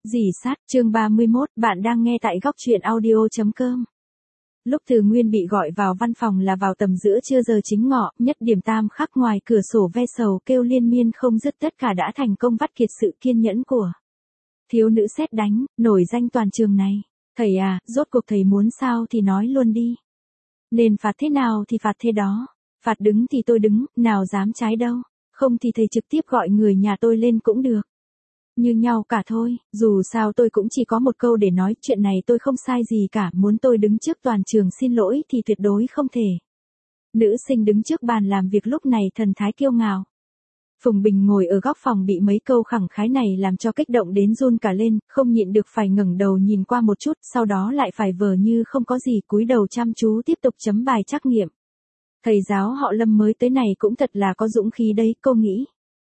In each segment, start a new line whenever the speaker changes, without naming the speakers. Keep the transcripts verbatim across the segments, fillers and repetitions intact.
Dì sát, chương ba mươi mốt, bạn đang nghe tại góc truyện audio chấm com. Lúc Từ Nguyên bị gọi vào văn phòng là vào tầm giữa trưa giờ chính ngọ, nhất điểm tam khắc ngoài cửa sổ ve sầu kêu liên miên không dứt tất cả đã thành công vắt kiệt sự kiên nhẫn của thiếu nữ sét đánh, nổi danh toàn trường này. Thầy à, rốt cuộc thầy muốn sao thì nói luôn đi. Nên phạt thế nào thì phạt thế đó. Phạt đứng thì tôi đứng, nào dám trái đâu. Không thì thầy trực tiếp gọi người nhà tôi lên cũng được. Như nhau cả thôi, dù sao tôi cũng chỉ có một câu để nói, chuyện này tôi không sai gì cả, muốn tôi đứng trước toàn trường xin lỗi thì tuyệt đối không thể. Nữ sinh đứng trước bàn làm việc lúc này thần thái kiêu ngạo. Phùng Bình ngồi ở góc phòng bị mấy câu khẳng khái này làm cho kích động đến run cả lên, không nhịn được phải ngẩng đầu nhìn qua một chút, sau đó lại phải vờ như không có gì, cúi đầu chăm chú tiếp tục chấm bài trắc nghiệm. Thầy giáo họ Lâm mới tới này cũng thật là có dũng khí đấy, cô nghĩ.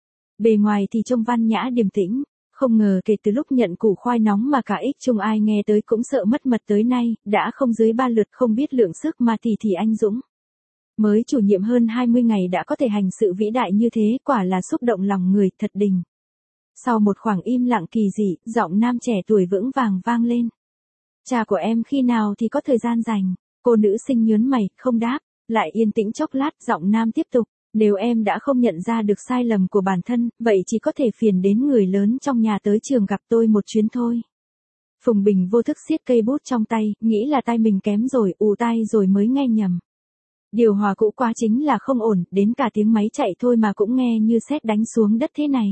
Bề ngoài thì trông văn nhã điềm tĩnh. Không ngờ kể từ lúc nhận củ khoai nóng mà cả ích chung ai nghe tới cũng sợ mất mật tới nay, đã không dưới ba lượt không biết lượng sức mà thì thì anh Dũng. Mới chủ nhiệm hơn hai mươi ngày đã có thể hành sự vĩ đại như thế, quả là xúc động lòng người, thật đình. Sau một khoảng im lặng kỳ dị, giọng nam trẻ tuổi vững vàng vang lên. Cha của em khi nào thì có thời gian rảnh, cô nữ sinh nhớn mày, không đáp, lại yên tĩnh chốc lát, giọng nam tiếp tục. Nếu em đã không nhận ra được sai lầm của bản thân, vậy chỉ có thể phiền đến người lớn trong nhà tới trường gặp tôi một chuyến thôi. Phùng Bình vô thức siết cây bút trong tay, nghĩ là tai mình kém rồi, ù tai rồi mới nghe nhầm. Điều hòa cũ quá chính là không ổn, đến cả tiếng máy chạy thôi mà cũng nghe như sét đánh xuống đất thế này.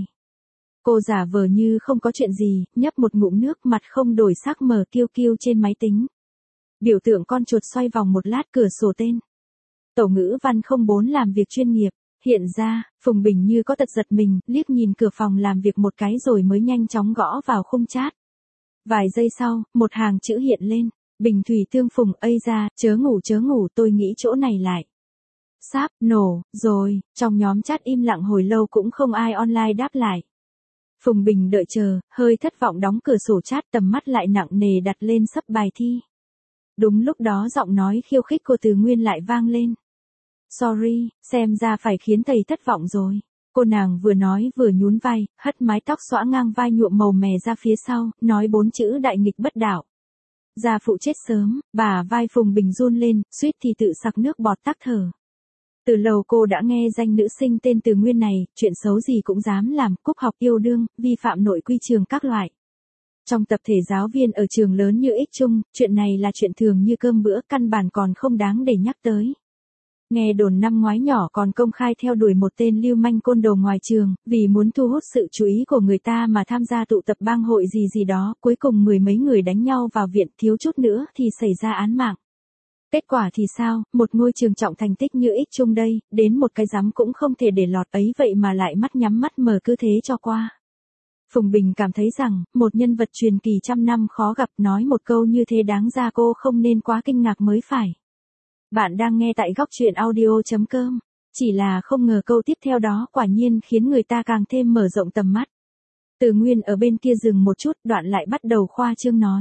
Cô giả vờ như không có chuyện gì, nhấp một ngụm nước, mặt không đổi sắc mở kiêu kiêu trên máy tính. Biểu tượng con chuột xoay vòng một lát, cửa sổ tên. Tổ ngữ văn không bốn làm việc chuyên nghiệp, hiện ra, Phùng Bình như có tật giật mình, liếc nhìn cửa phòng làm việc một cái rồi mới nhanh chóng gõ vào khung chat. Vài giây sau, một hàng chữ hiện lên, Bình Thủy Tương Phùng, ây ra, chớ ngủ chớ ngủ, tôi nghĩ chỗ này lại. Sáp, nổ, rồi, trong nhóm chat im lặng hồi lâu cũng không ai online đáp lại. Phùng Bình đợi chờ, hơi thất vọng đóng cửa sổ chat, tầm mắt lại nặng nề đặt lên sấp bài thi. Đúng lúc đó giọng nói khiêu khích của Từ Nguyên lại vang lên. Sorry, xem ra phải khiến thầy thất vọng rồi. Cô nàng vừa nói vừa nhún vai, hất mái tóc xõa ngang vai nhuộm màu mè ra phía sau, nói bốn chữ đại nghịch bất đạo. Gia phụ chết sớm, bà vai Phùng Bình run lên, suýt thì tự sặc nước bọt tắc thở. Từ lâu cô đã nghe danh nữ sinh tên Từ Nguyên này, chuyện xấu gì cũng dám làm, cúp học yêu đương, vi phạm nội quy trường các loại. Trong tập thể giáo viên ở trường lớn như Ích Trung, chuyện này là chuyện thường như cơm bữa, căn bản còn không đáng để nhắc tới. Nghe đồn năm ngoái nhỏ còn công khai theo đuổi một tên lưu manh côn đồ ngoài trường, vì muốn thu hút sự chú ý của người ta mà tham gia tụ tập bang hội gì gì đó, cuối cùng mười mấy người đánh nhau vào viện, thiếu chút nữa thì xảy ra án mạng. Kết quả thì sao, một ngôi trường trọng thành tích như Ích Trung đây, đến một cái giám cũng không thể để lọt ấy vậy mà lại mắt nhắm mắt mở cứ thế cho qua. Phùng Bình cảm thấy rằng, một nhân vật truyền kỳ trăm năm khó gặp nói một câu như thế đáng ra cô không nên quá kinh ngạc mới phải. Bạn đang nghe tại góc truyện audio chấm com. Chỉ là không ngờ câu tiếp theo đó quả nhiên khiến người ta càng thêm mở rộng tầm mắt. Từ Nguyên ở bên kia dừng một chút, đoạn lại bắt đầu khoa trương nói.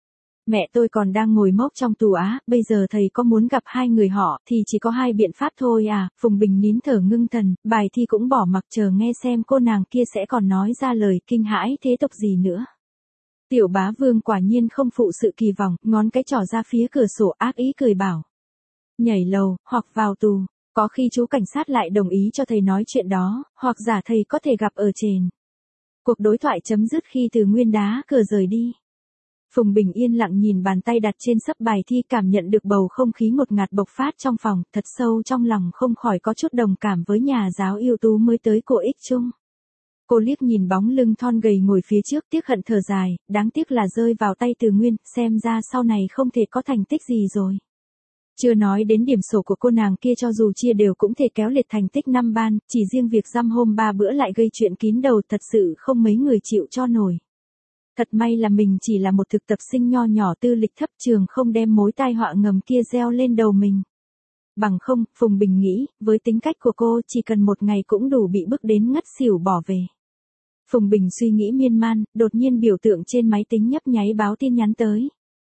Mẹ tôi còn đang ngồi mốc trong tù á, bây giờ thầy có muốn gặp hai người họ thì chỉ có hai biện pháp thôi à. Phùng Bình nín thở ngưng thần, bài thi cũng bỏ mặc chờ nghe xem cô nàng kia sẽ còn nói ra lời kinh hãi thế tục gì nữa. Tiểu Bá Vương quả nhiên không phụ sự kỳ vọng, ngón cái trỏ ra phía cửa sổ ác ý cười bảo. Nhảy lầu, hoặc vào tù, có khi chú cảnh sát lại đồng ý cho thầy nói chuyện đó, hoặc giả thầy có thể gặp ở trên. Cuộc đối thoại chấm dứt khi Từ Nguyên đá cửa rời đi. Phùng Bình yên lặng nhìn bàn tay đặt trên sấp bài thi, cảm nhận được bầu không khí ngột ngạt bộc phát trong phòng, thật sâu trong lòng không khỏi có chút đồng cảm với nhà giáo ưu tú mới tới của Ích Trung. Cô liếc nhìn bóng lưng thon gầy ngồi phía trước, tiếc hận thở dài, đáng tiếc là rơi vào tay Từ Nguyên, xem ra sau này không thể có thành tích gì rồi. Chưa nói đến điểm sổ của cô nàng kia, cho dù chia đều cũng thể kéo liệt thành tích năm ban, chỉ riêng việc dăm hôm ba bữa lại gây chuyện kín đầu, thật sự không mấy người chịu cho nổi. Thật may là mình chỉ là một thực tập sinh nho nhỏ tư lịch thấp, trường không đem mối tai họa ngầm kia gieo lên đầu mình. Bằng không, Phùng Bình nghĩ, với tính cách của cô chỉ cần một ngày cũng đủ bị bức đến ngất xỉu bỏ về. Phùng Bình suy nghĩ miên man, đột nhiên biểu tượng trên máy tính nhấp nháy báo tin nhắn tới.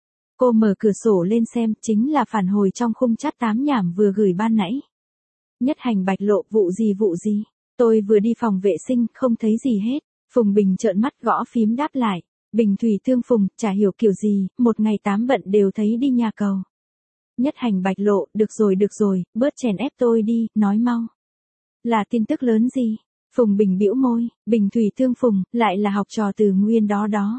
Cô mở cửa sổ lên xem, chính là phản hồi trong khung chat tám nhảm vừa gửi ban nãy. Nhất Hành Bạch Lộ, vụ gì vụ gì, tôi vừa đi phòng vệ sinh, không thấy gì hết. Phùng Bình trợn mắt gõ phím đáp lại. Bình thủy tương phùng, chả hiểu kiểu gì, một ngày tám bận đều thấy đi nhà cầu. Nhất Hành Bạch Lộ, được rồi được rồi, bớt chèn ép tôi đi, nói mau. Là tin tức lớn gì? Phùng Bình bĩu môi, Bình thủy tương phùng, lại là học trò từ Nguyên đó đó.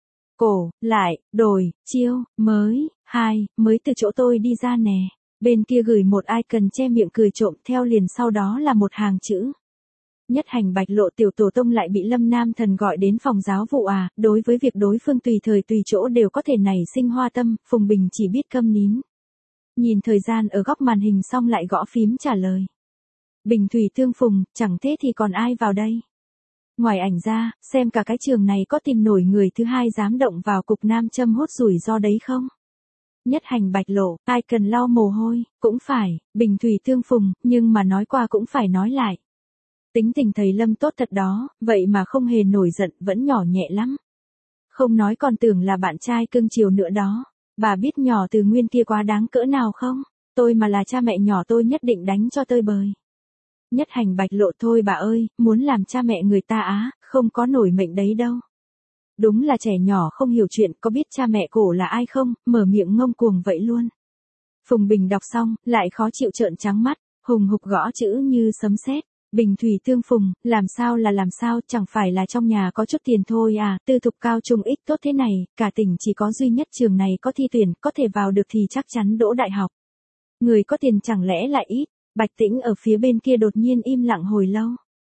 Cổ, lại, đổi, chiêu, mới, hai, mới từ chỗ tôi đi ra nè. Bên kia gửi một icon che miệng cười trộm, theo liền sau đó là một hàng chữ. Nhất Hành Bạch Lộ tiểu tổ tông lại bị Lâm Nam Thần gọi đến phòng giáo vụ à, đối với việc đối phương tùy thời tùy chỗ đều có thể nảy sinh hoa tâm, Phùng Bình chỉ biết câm nín. Nhìn thời gian ở góc màn hình xong lại gõ phím trả lời. Bình thủy tương phùng, chẳng thế thì còn ai vào đây? Ngoài ảnh ra, xem cả cái trường này có tìm nổi người thứ hai dám động vào cục nam châm hốt rủi ro đấy không? Nhất Hành Bạch Lộ, ai cần lau mồ hôi, cũng phải, bình thủy tương phùng, nhưng mà nói qua cũng phải nói lại. Tính tình thầy Lâm tốt thật đó, vậy mà không hề nổi giận, vẫn nhỏ nhẹ lắm. Không nói còn tưởng là bạn trai cưng chiều nữa đó. Bà biết nhỏ từ Nguyên kia quá đáng cỡ nào không? Tôi mà là cha mẹ nhỏ tôi nhất định đánh cho tơi bời. Nhất Hành Bạch Lộ, thôi bà ơi, muốn làm cha mẹ người ta á, không có nổi mệnh đấy đâu. Đúng là trẻ nhỏ không hiểu chuyện, có biết cha mẹ cổ là ai không, mở miệng ngông cuồng vậy luôn. Phùng Bình đọc xong, lại khó chịu trợn trắng mắt, hùng hục gõ chữ như sấm sét. Bình thủy tương phùng, làm sao là làm sao, chẳng phải là trong nhà có chút tiền thôi à, tư thục cao trung ích tốt thế này, cả tỉnh chỉ có duy nhất trường này có thi tuyển, có thể vào được thì chắc chắn đỗ đại học. Người có tiền chẳng lẽ lại ít, Bạch Tĩnh ở phía bên kia đột nhiên im lặng hồi lâu.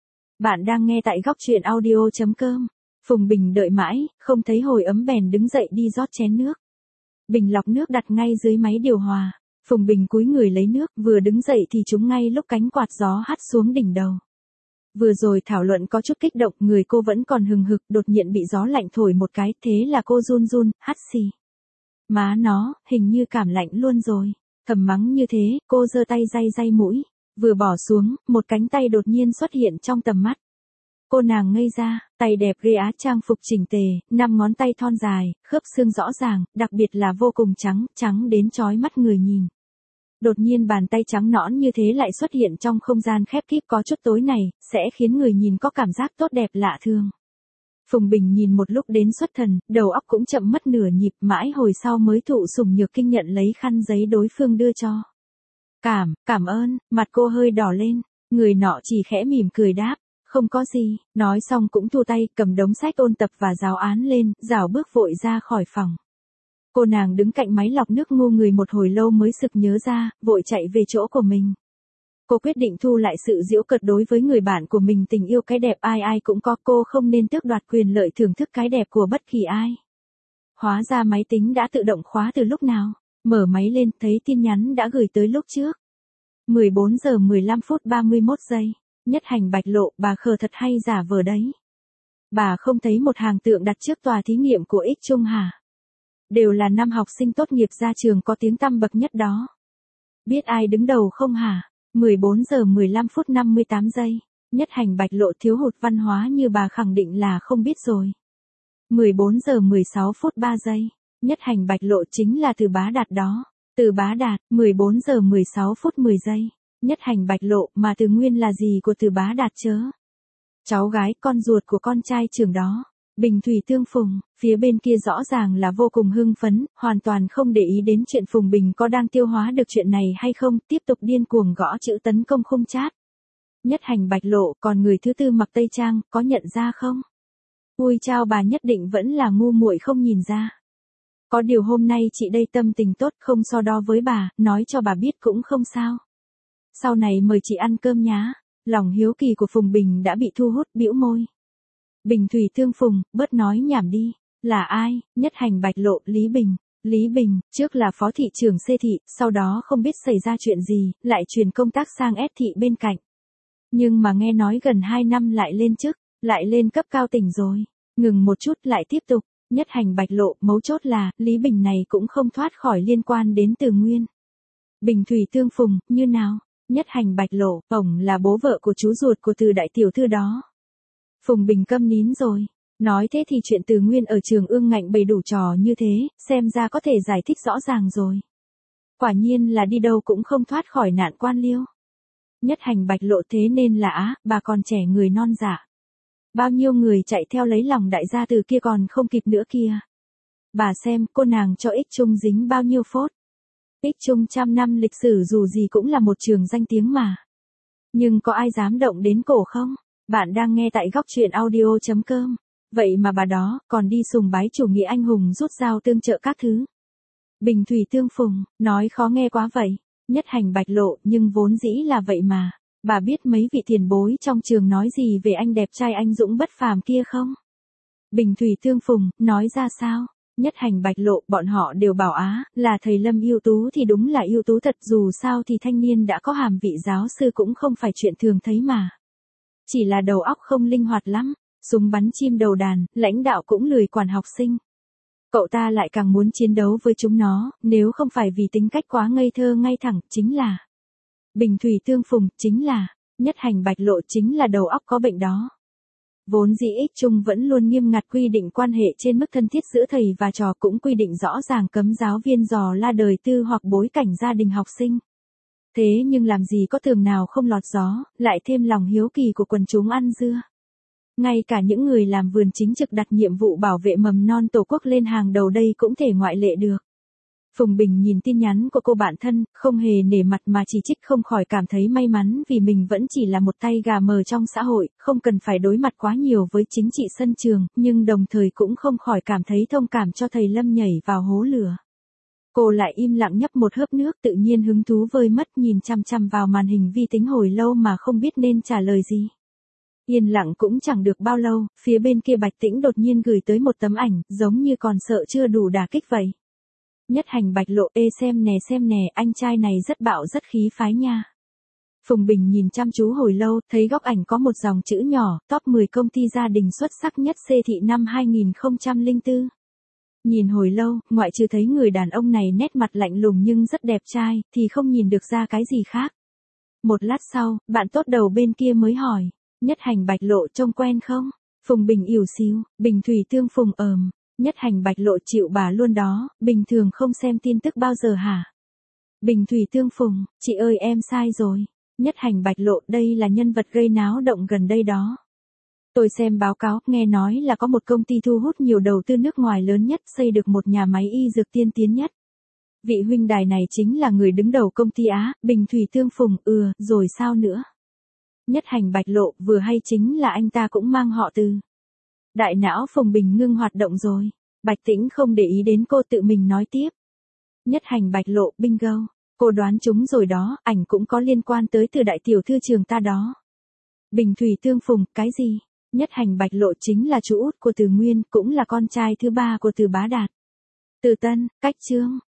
Bạn đang nghe tại góc truyện audio.com. Phùng Bình đợi mãi, không thấy hồi ấm bèn đứng dậy đi rót chén nước. Bình lọc nước đặt ngay dưới máy điều hòa. Phùng Bình cúi người lấy nước, vừa đứng dậy thì trúng ngay lúc cánh quạt gió hắt xuống đỉnh đầu. Vừa rồi thảo luận có chút kích động, người cô vẫn còn hừng hực, đột nhiên bị gió lạnh thổi một cái, thế là cô run run, hắt xì. Má nó, hình như cảm lạnh luôn rồi. Thầm mắng như thế, cô giơ tay day day mũi. Vừa bỏ xuống, một cánh tay đột nhiên xuất hiện trong tầm mắt. Cô nàng ngây ra, tay đẹp ghê á, trang phục chỉnh tề, năm ngón tay thon dài, khớp xương rõ ràng, đặc biệt là vô cùng trắng, trắng đến chói mắt người nhìn. Đột nhiên bàn tay trắng nõn như thế lại xuất hiện trong không gian khép kíp có chút tối này, sẽ khiến người nhìn có cảm giác tốt đẹp lạ thường. Phùng Bình nhìn một lúc đến xuất thần, đầu óc cũng chậm mất nửa nhịp, mãi hồi sau mới thụ sủng nhược kinh nhận lấy khăn giấy đối phương đưa cho. Cảm, cảm ơn, mặt cô hơi đỏ lên, người nọ chỉ khẽ mỉm cười đáp, không có gì, nói xong cũng thu tay, cầm đống sách ôn tập và giáo án lên, rảo bước vội ra khỏi phòng. Cô nàng đứng cạnh máy lọc nước ngu người một hồi lâu mới sực nhớ ra, vội chạy về chỗ của mình. Cô quyết định thu lại sự giễu cợt đối với người bạn của mình, tình yêu cái đẹp ai ai cũng có, cô không nên tước đoạt quyền lợi thưởng thức cái đẹp của bất kỳ ai. Hóa ra máy tính đã tự động khóa từ lúc nào, mở máy lên thấy tin nhắn đã gửi tới lúc trước. mười bốn giờ mười lăm phút ba mươi mốt giây, Nhất Hành Bạch Lộ, bà khờ thật hay giả vờ đấy. Bà không thấy một hàng tượng đặt trước tòa thí nghiệm của Ích Trung hả? Đều là năm học sinh tốt nghiệp ra trường có tiếng tăm bậc nhất đó. Biết ai đứng đầu không hả? mười bốn giờ mười lăm phút năm mươi tám giây. Nhất Hành Bạch Lộ thiếu hụt văn hóa như bà khẳng định là không biết rồi. mười bốn giờ mười sáu phút ba giây. Nhất Hành Bạch Lộ chính là Từ Bá Đạt đó. Từ Bá Đạt, mười bốn giờ mười sáu phút mười giây. Nhất Hành Bạch Lộ, mà Từ Nguyên là gì của Từ Bá Đạt chớ? Cháu gái, con ruột của con trai trưởng đó. Bình thủy tương phùng, phía bên kia rõ ràng là vô cùng hưng phấn, hoàn toàn không để ý đến chuyện Phùng Bình có đang tiêu hóa được chuyện này hay không, tiếp tục điên cuồng gõ chữ tấn công khung chat. Nhất Hành Bạch Lộ, còn người thứ tư mặc tây trang, có nhận ra không? Ui chao, bà nhất định vẫn là ngu muội không nhìn ra. Có điều hôm nay chị đây tâm tình tốt, không so đo với bà, nói cho bà biết cũng không sao. Sau này mời chị ăn cơm nhá. Lòng hiếu kỳ của Phùng Bình đã bị thu hút, bĩu môi. Bình thủy tương phùng, bớt nói nhảm đi. Là ai? Nhất Hành Bạch Lộ, Lý Bình. Lý Bình, trước là phó thị trưởng C thị, sau đó không biết xảy ra chuyện gì, lại chuyển công tác sang S thị bên cạnh. Nhưng mà nghe nói gần hai năm lại lên chức, lại lên cấp cao tỉnh rồi. Ngừng một chút lại tiếp tục. Nhất Hành Bạch Lộ, mấu chốt là, Lý Bình này cũng không thoát khỏi liên quan đến Từ Nguyên. Bình thủy tương phùng, như nào? Nhất Hành Bạch Lộ, ổng là bố vợ của chú ruột của Từ đại tiểu thư đó. Phùng Bình câm nín rồi. Nói thế thì chuyện Từ Nguyên ở trường ương ngạnh bày đủ trò như thế, xem ra có thể giải thích rõ ràng rồi. Quả nhiên là đi đâu cũng không thoát khỏi nạn quan liêu. Nhất Hành Bạch Lộ, thế nên là á, bà còn trẻ người non dạ. bao nhiêu người chạy theo lấy lòng đại gia từ kia còn không kịp nữa kia. Bà xem, cô nàng cho Ích Trung dính bao nhiêu phốt. Ích Trung trăm năm lịch sử dù gì cũng là một trường danh tiếng mà. Nhưng có ai dám động đến cổ không? Bạn đang nghe tại góc truyện audio chấm com. Vậy mà bà đó, còn đi sùng bái chủ nghĩa anh hùng rút dao tương trợ các thứ. Bình thủy tương phùng, nói khó nghe quá vậy. Nhất hành bạch lộ, nhưng vốn dĩ là vậy mà. Bà biết mấy vị tiền bối trong trường nói gì về anh đẹp trai anh dũng bất phàm kia không? Bình thủy tương phùng, nói ra sao? Nhất hành bạch lộ, bọn họ đều bảo á, là thầy Lâm ưu tú thì đúng là ưu tú thật, dù sao thì thanh niên đã có hàm vị giáo sư cũng không phải chuyện thường thấy mà. Chỉ là đầu óc không linh hoạt lắm, súng bắn chim đầu đàn, lãnh đạo cũng lười quản học sinh. Cậu ta lại càng muốn chiến đấu với chúng nó, nếu không phải vì tính cách quá ngây thơ ngay thẳng, chính là bình thủy tương phùng, chính là nhất hành bạch lộ, chính là đầu óc có bệnh đó. Vốn dĩ Ích Trung vẫn luôn nghiêm ngặt quy định quan hệ trên mức thân thiết giữa thầy và trò, cũng quy định rõ ràng cấm giáo viên dò la đời tư hoặc bối cảnh gia đình học sinh. Thế nhưng làm gì có tường nào không lọt gió, lại thêm lòng hiếu kỳ của quần chúng ăn dưa. Ngay cả những người làm vườn chính trực đặt nhiệm vụ bảo vệ mầm non tổ quốc lên hàng đầu đây cũng thể ngoại lệ được. Phùng Bình nhìn tin nhắn của cô bạn thân, không hề nể mặt mà chỉ trích, không khỏi cảm thấy may mắn vì mình vẫn chỉ là một tay gà mờ trong xã hội, không cần phải đối mặt quá nhiều với chính trị sân trường, nhưng đồng thời cũng không khỏi cảm thấy thông cảm cho thầy Lâm nhảy vào hố lửa. Cô lại im lặng nhấp một hớp nước, tự nhiên hứng thú vơi mất, nhìn chăm chăm vào màn hình vi tính hồi lâu mà không biết nên trả lời gì. Yên lặng cũng chẳng được bao lâu, phía bên kia Bạch Tĩnh đột nhiên gửi tới một tấm ảnh, giống như còn sợ chưa đủ đả kích vậy. Nhất hành bạch lộ, ê xem nè xem nè, anh trai này rất bạo rất khí phái nha. Phùng Bình nhìn chăm chú hồi lâu, thấy góc ảnh có một dòng chữ nhỏ, top mười công ty gia đình xuất sắc nhất C thị năm hai không không bốn. Nhìn hồi lâu, ngoại trừ thấy người đàn ông này nét mặt lạnh lùng nhưng rất đẹp trai, thì không nhìn được ra cái gì khác. Một lát sau, bạn tốt đầu bên kia mới hỏi, nhất hành bạch lộ trông quen không? Phùng Bình ỉu xìu, bình thủy tương phùng ờm. Nhất hành bạch lộ chịu bà luôn đó, bình thường không xem tin tức bao giờ hả? Bình thủy tương phùng, chị ơi em sai rồi. Nhất hành bạch lộ, đây là nhân vật gây náo động gần đây đó. Tôi xem báo cáo, nghe nói là có một công ty thu hút nhiều đầu tư nước ngoài lớn nhất, xây được một nhà máy y dược tiên tiến nhất. Vị huynh đài này chính là người đứng đầu công ty Á, bình thủy tương phùng, ừ, rồi sao nữa? Nhất hành bạch lộ, vừa hay chính là anh ta cũng mang họ Từ. Đại não Phùng Bình ngưng hoạt động rồi. Bạch Tĩnh không để ý đến cô, tự mình nói tiếp. Nhất hành bạch lộ, bingo. Cô đoán chúng rồi đó, ảnh cũng có liên quan tới Từ đại tiểu thư trường ta đó. Bình thủy tương phùng, cái gì? Nhất hành bạch lộ chính là chú út của Từ Nguyên, cũng là con trai thứ ba của Từ Bá Đạt. Từ Tân, cách chương.